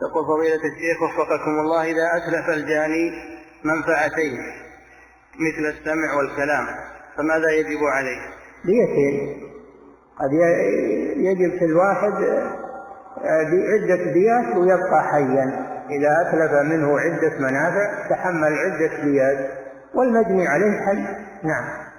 يقول فضيلة الشيخ وفقكم الله، إذا أتلف الجاني منفعتين مثل السمع والكلام فماذا يجب عليه؟ ديتين، قد يجب في الواحد عدة ديات ويبقى حيا. إذا أتلف منه عدة منافع تحمل عدة ديات والمجني عليه حي. نعم.